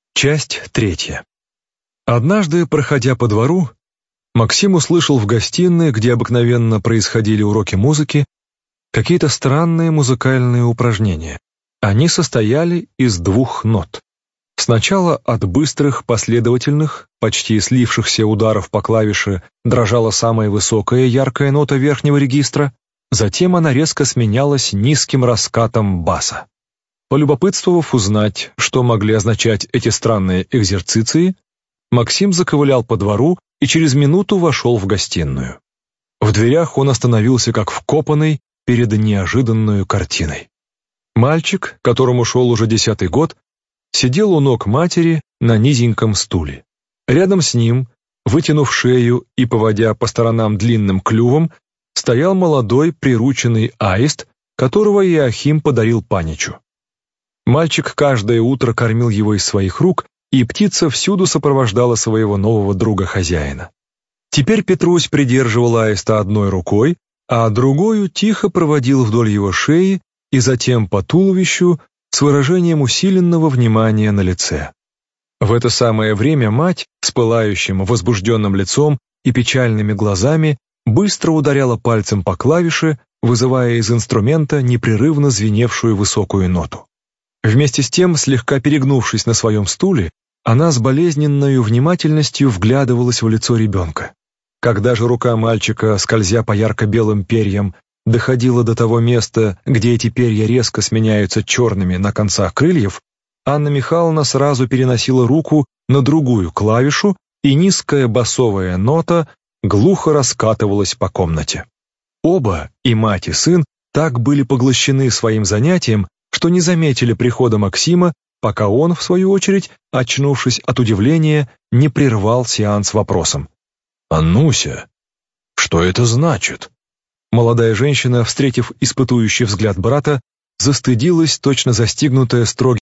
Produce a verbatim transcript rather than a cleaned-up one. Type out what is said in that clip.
Часть третья. Однажды, проходя по двору, Максим услышал в гостиной, где обыкновенно происходили уроки музыки, какие-то странные музыкальные упражнения. Они состояли из двух нот. Сначала от быстрых, последовательных, почти слившихся ударов по клавише дрожала самая высокая яркая нота верхнего регистра, затем она резко сменялась низким раскатом баса. Полюбопытствовав узнать, что могли означать эти странные экзерциции, Максим заковылял по двору и через минуту вошел в гостиную. В дверях он остановился как вкопанный перед неожиданной картиной. Мальчик, которому шел уже десятый год, сидел у ног матери на низеньком стуле. Рядом с ним, вытянув шею и поводя по сторонам длинным клювом, стоял молодой прирученный аист, которого Иоахим подарил Паничу. Мальчик каждое утро кормил его из своих рук, и птица всюду сопровождала своего нового друга-хозяина. Теперь Петрусь придерживал аиста одной рукой, а другою тихо проводил вдоль его шеи и затем по туловищу с выражением усиленного внимания на лице. В это самое время мать с пылающим, возбужденным лицом и печальными глазами быстро ударяла пальцем по клавише, вызывая из инструмента непрерывно звеневшую высокую ноту. Вместе с тем, слегка перегнувшись на своем стуле, она с болезненной внимательностью вглядывалась в лицо ребенка. Когда же рука мальчика, скользя по ярко-белым перьям, доходила до того места, где эти перья резко сменяются черными на концах крыльев, Анна Михайловна сразу переносила руку на другую клавишу, и низкая басовая нота глухо раскатывалась по комнате. Оба, и мать, и сын, так были поглощены своим занятием, что не заметили прихода Максима, пока он, в свою очередь, очнувшись от удивления, не прервал сеанс вопросом. «Аннуся, что это значит?» Молодая женщина, встретив испытующий взгляд брата, застыдилась, точно застигнутая строгим